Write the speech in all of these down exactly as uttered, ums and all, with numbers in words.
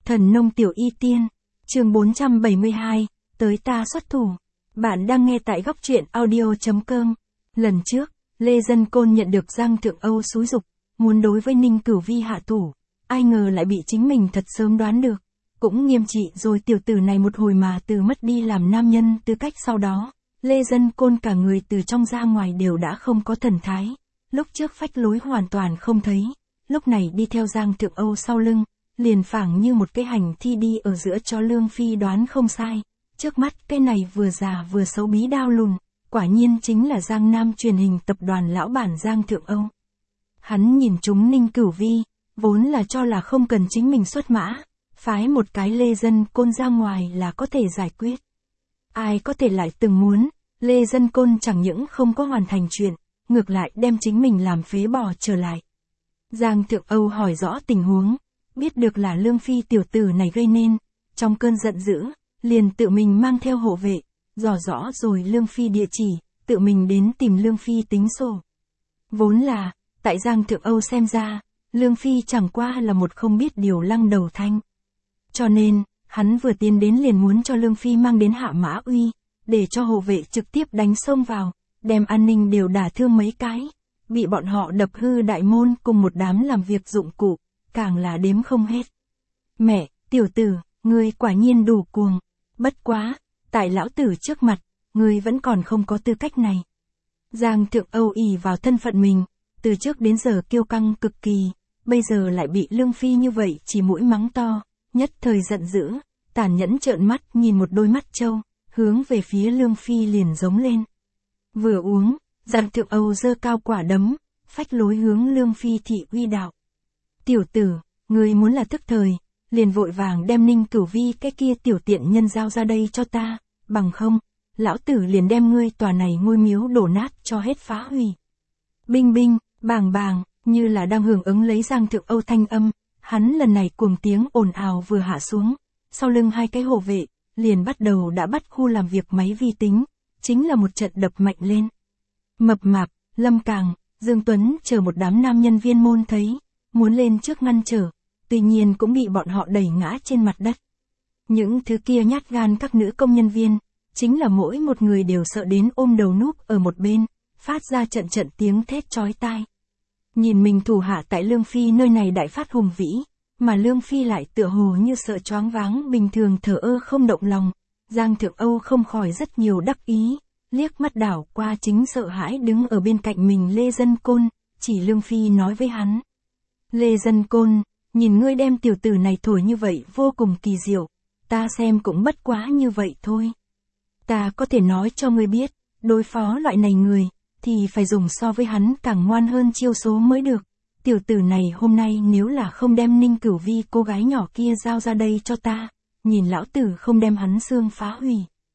Thần nông tiểu y tiên, chương bốn trăm bảy mươi hai, tới ta xuất thủ. Bạn đang nghe tại góc truyện audio.com. Lần trước, Lê Dân Côn nhận được Giang Thượng Âu xúi giục, muốn đối với Ninh Cửu Vi hạ thủ, ai ngờ lại bị chính mình thật sớm đoán được. Cũng nghiêm trị rồi tiểu tử này một hồi mà từ mất đi làm nam nhân tư cách sau đó. Lê Dân Côn cả người từ trong ra ngoài đều đã không có thần thái. Lúc trước phách lối hoàn toàn không thấy, lúc này đi theo Giang Thượng Âu sau lưng, liền phảng như một cái hành thi đi ở giữa cho Lương Phi đoán không sai. Trước mắt cái này vừa già vừa xấu bí đao lùn, quả nhiên chính là Giang Nam truyền hình tập đoàn lão bản Giang Thượng Âu. Hắn nhìn chúng Ninh Cửu Vi, vốn là cho là không cần chính mình xuất mã, phái một cái Lê Dân Côn ra ngoài là có thể giải quyết. Ai có thể lại từng muốn, Lê Dân Côn chẳng những không có hoàn thành chuyện, ngược lại đem chính mình làm phế bỏ trở lại. Giang Thượng Âu hỏi rõ tình huống, biết được là Lương Phi tiểu tử này gây nên, trong cơn giận dữ, liền tự mình mang theo hộ vệ, dò rõ rồi Lương Phi địa chỉ, tự mình đến tìm Lương Phi tính sổ. Vốn là, tại Giang Thượng Âu xem ra, Lương Phi chẳng qua là một không biết điều lăng đầu thanh. Cho nên, hắn vừa tiến đến liền muốn cho Lương Phi mang đến hạ mã uy, để cho hộ vệ trực tiếp đánh xông vào, đem an ninh đều đả thương mấy cái, bị bọn họ đập hư đại môn cùng một đám làm việc dụng cụ, càng là đếm không hết. Mẹ, tiểu tử, ngươi quả nhiên đủ cuồng, bất quá, tại lão tử trước mặt, ngươi vẫn còn không có tư cách này. Giang Thượng Âu ỷ vào thân phận mình, từ trước đến giờ kiêu căng cực kỳ, bây giờ lại bị Lương Phi như vậy chỉ mũi mắng to, nhất thời giận dữ, tàn nhẫn trợn mắt nhìn một đôi mắt trâu, hướng về phía Lương Phi liền giống lên. Vừa uống, Giang Thượng Âu giơ cao quả đấm, phách lối hướng Lương Phi thị uy đạo. Tiểu tử, ngươi muốn là tức thời, liền vội vàng đem Ninh Cửu Vi cái kia tiểu tiện nhân giao ra đây cho ta, bằng không, lão tử liền đem ngươi tòa này ngôi miếu đổ nát cho hết phá hủy. Binh binh, bàng bàng, như là đang hưởng ứng lấy Giang Thượng Âu thanh âm, hắn lần này cuồng tiếng ồn ào vừa hạ xuống, sau lưng hai cái hộ vệ, liền bắt đầu đã bắt khu làm việc máy vi tính, chính là một trận đập mạnh lên. Mập mạp, Lâm Càng, Dương Tuấn chờ một đám nam nhân viên môn thấy, muốn lên trước ngăn trở, tuy nhiên cũng bị bọn họ đẩy ngã trên mặt đất. Những thứ kia nhát gan các nữ công nhân viên, chính là mỗi một người đều sợ đến ôm đầu núp ở một bên, phát ra trận trận tiếng thét chói tai. Nhìn mình thủ hạ tại Lương Phi nơi này đại phát hùng vĩ, mà Lương Phi lại tựa hồ như sợ choáng váng bình thường thờ ơ không động lòng, Giang Thượng Âu không khỏi rất nhiều đắc ý, liếc mắt đảo qua chính sợ hãi đứng ở bên cạnh mình Lê Dân Côn, chỉ Lương Phi nói với hắn. Lê Dân Côn, nhìn ngươi đem tiểu tử này thổi như vậy vô cùng kỳ diệu, ta xem cũng bất quá như vậy thôi. Ta có thể nói cho ngươi biết, đối phó loại này người, thì phải dùng so với hắn càng ngoan hơn chiêu số mới được. Tiểu tử này hôm nay nếu là không đem Ninh Cửu Vi cô gái nhỏ kia giao ra đây cho ta, nhìn lão tử không đem hắn xương phá hủy.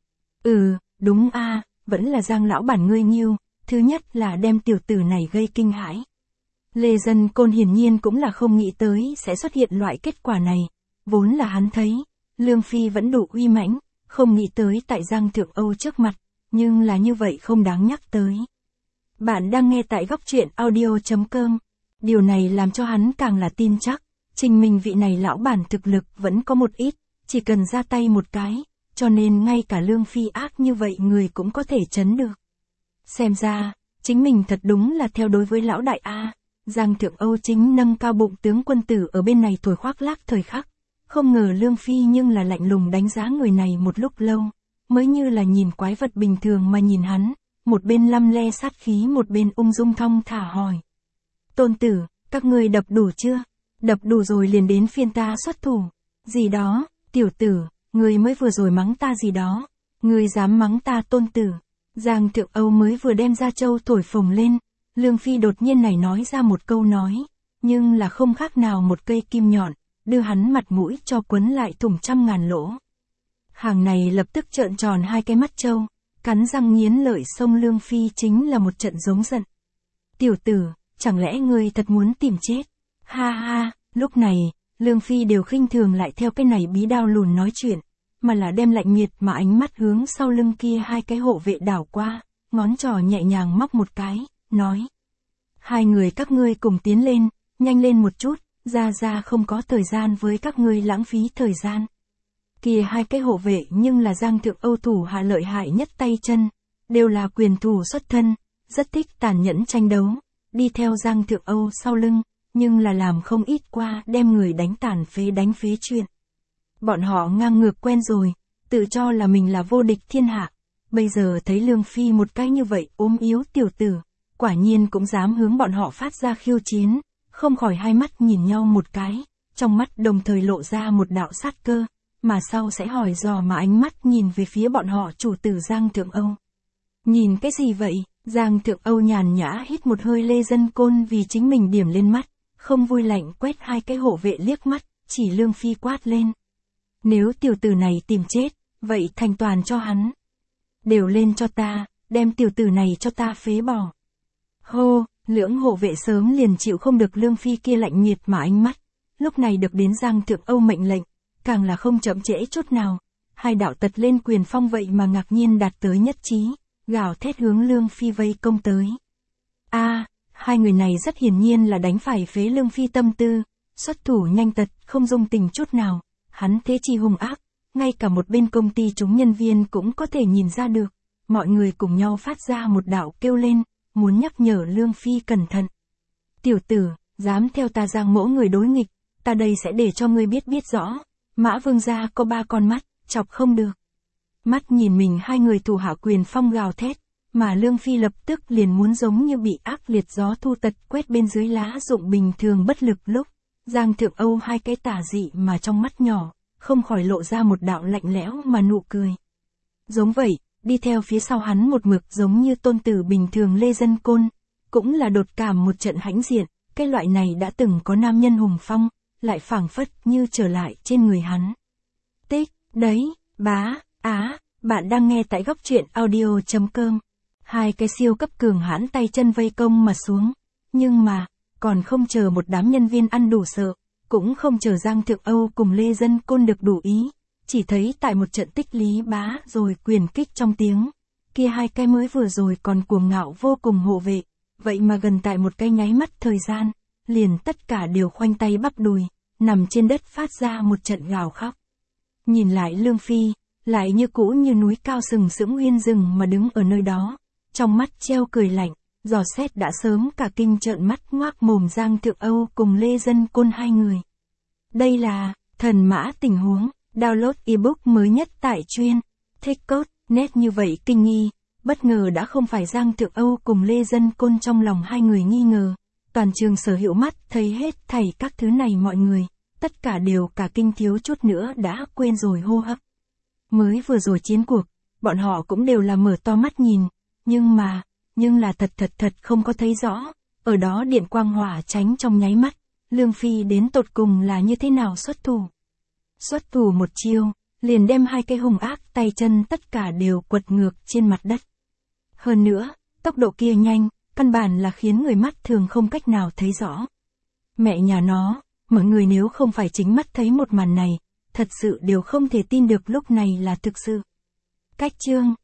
Ừ, đúng a, vẫn là Giang lão bản ngươi nghiêu, thứ nhất là đem tiểu tử này gây kinh hãi. Lê Dân Côn hiển nhiên cũng là không nghĩ tới sẽ xuất hiện loại kết quả này, vốn là hắn thấy, Lương Phi vẫn đủ uy mãnh, không nghĩ tới tại Giang Thượng Âu trước mặt, nhưng là như vậy không đáng nhắc tới. Bạn đang nghe tại góc truyện audio.com. Điều này làm cho hắn càng là tin chắc, trình mình vị này lão bản thực lực vẫn có một ít, chỉ cần ra tay một cái, cho nên ngay cả Lương Phi ác như vậy người cũng có thể chấn được. Xem ra, chính mình thật đúng là theo đối với lão đại A, Giang Thượng Âu chính nâng cao bụng tướng quân tử ở bên này thổi khoác lác thời khắc, không ngờ Lương Phi nhưng là lạnh lùng đánh giá người này một lúc lâu, mới như là nhìn quái vật bình thường mà nhìn hắn, một bên lăm le sát khí một bên ung dung thong thả hỏi. Tôn tử, các ngươi đập đủ chưa? Đập đủ rồi liền đến phiên ta xuất thủ. Gì đó, tiểu tử, ngươi mới vừa rồi mắng ta gì đó. Ngươi dám mắng ta tôn tử. Giang Thượng Âu mới vừa đem ra châu thổi phồng lên. Lương Phi đột nhiên này nói ra một câu nói. Nhưng là không khác nào một cây kim nhọn, đưa hắn mặt mũi cho quấn lại thủng trăm ngàn lỗ. Hàng này lập tức trợn tròn hai cái mắt trâu, cắn răng nghiến lợi xông Lương Phi chính là một trận giống giận. Tiểu tử, chẳng lẽ ngươi thật muốn tìm chết? Ha ha, lúc này, Lương Phi đều khinh thường lại theo cái này bí đao lùn nói chuyện, mà là đem lạnh miệt mà ánh mắt hướng sau lưng kia hai cái hộ vệ đảo qua, ngón trỏ nhẹ nhàng móc một cái, nói. Hai người các ngươi cùng tiến lên, nhanh lên một chút, Gia Gia không có thời gian với các ngươi lãng phí thời gian. Kìa hai cái hộ vệ nhưng là Giang Thượng Âu thủ hạ lợi hại nhất tay chân, đều là quyền thủ xuất thân, rất thích tàn nhẫn tranh đấu, đi theo Giang Thượng Âu sau lưng, nhưng là làm không ít qua đem người đánh tàn phế đánh phế chuyện. Bọn họ ngang ngược quen rồi, tự cho là mình là vô địch thiên hạ, bây giờ thấy Lương Phi một cái như vậy ốm yếu tiểu tử, quả nhiên cũng dám hướng bọn họ phát ra khiêu chiến, không khỏi hai mắt nhìn nhau một cái, trong mắt đồng thời lộ ra một đạo sát cơ, mà sau sẽ hỏi dò mà ánh mắt nhìn về phía bọn họ chủ tử Giang Thượng Âu. Nhìn cái gì vậy? Giang Thượng Âu nhàn nhã hít một hơi Lê Dân Côn vì chính mình điểm lên mắt, không vui lạnh quét hai cái hộ vệ liếc mắt, chỉ Lương Phi quát lên. Nếu tiểu tử này tìm chết, vậy thành toàn cho hắn. Đều lên cho ta, đem tiểu tử này cho ta phế bỏ. Hô, lưỡng hộ vệ sớm liền chịu không được Lương Phi kia lạnh nhiệt mà ánh mắt, lúc này được đến Giang Thượng Âu mệnh lệnh, càng là không chậm trễ chút nào, hai đạo tật lên quyền phong vậy mà ngạc nhiên đạt tới nhất trí, gào thét hướng Lương Phi vây công tới. A, à, hai người này rất hiển nhiên là đánh phải phế Lương Phi tâm tư, xuất thủ nhanh tật, không dung tình chút nào, hắn thế chi hung ác, ngay cả một bên công ty chúng nhân viên cũng có thể nhìn ra được, mọi người cùng nhau phát ra một đạo kêu lên, muốn nhắc nhở Lương Phi cẩn thận. Tiểu tử, dám theo ta Giang mỗ người đối nghịch, ta đây sẽ để cho ngươi biết biết rõ, Mã Vương gia có ba con mắt, chọc không được. Mắt nhìn mình hai người thủ hạ quyền phong gào thét, mà Lương Phi lập tức liền muốn giống như bị ác liệt gió thu tật quét bên dưới lá rụng bình thường bất lực lúc, Giang Thượng Âu hai cái tà dị mà trong mắt nhỏ, không khỏi lộ ra một đạo lạnh lẽo mà nụ cười. Giống vậy, đi theo phía sau hắn một mực giống như tôn tử bình thường Lê Dân Côn, cũng là đột cảm một trận hãnh diện, cái loại này đã từng có nam nhân hùng phong, lại phảng phất như trở lại trên người hắn. Tích, đấy, bá, á, bạn đang nghe tại góc truyện audio chấm com. Hai cái siêu cấp cường hãn tay chân vây công mà xuống, nhưng mà, còn không chờ một đám nhân viên ăn đủ sợ, cũng không chờ Giang Thượng Âu cùng Lê Dân Côn được đủ ý, chỉ thấy tại một trận tích lý bá rồi quyền kích trong tiếng, kia hai cái mới vừa rồi còn cuồng ngạo vô cùng hộ vệ, vậy mà gần tại một cái nháy mắt thời gian, liền tất cả đều khoanh tay bắp đùi, nằm trên đất phát ra một trận gào khóc. Nhìn lại Lương Phi, lại như cũ như núi cao sừng sững nguyên rừng mà đứng ở nơi đó, trong mắt treo cười lạnh, dò xét đã sớm cả kinh trợn mắt ngoác mồm Giang Thượng Âu cùng Lê Dân Côn hai người. Đây là Thần Mã tình huống, download ebook mới nhất tại chuyên thích code net như vậy kinh nghi, bất ngờ đã không phải Giang Thượng Âu cùng Lê Dân Côn trong lòng hai người nghi ngờ, toàn trường sở hữu mắt thấy hết thảy các thứ này mọi người, tất cả đều cả kinh thiếu chút nữa đã quên rồi hô hấp. Mới vừa rồi chiến cuộc, bọn họ cũng đều là mở to mắt nhìn, nhưng mà, nhưng là thật thật thật không có thấy rõ, ở đó điện quang hỏa tránh trong nháy mắt, Lương Phi đến tột cùng là như thế nào xuất thủ. Xuất thủ một chiêu, liền đem hai cái hung ác tay chân tất cả đều quật ngược trên mặt đất. Hơn nữa, tốc độ kia nhanh, căn bản là khiến người mắt thường không cách nào thấy rõ. Mẹ nhà nó, mọi người nếu không phải chính mắt thấy một màn này, thật sự đều không thể tin được lúc này là thực sự. Cách chương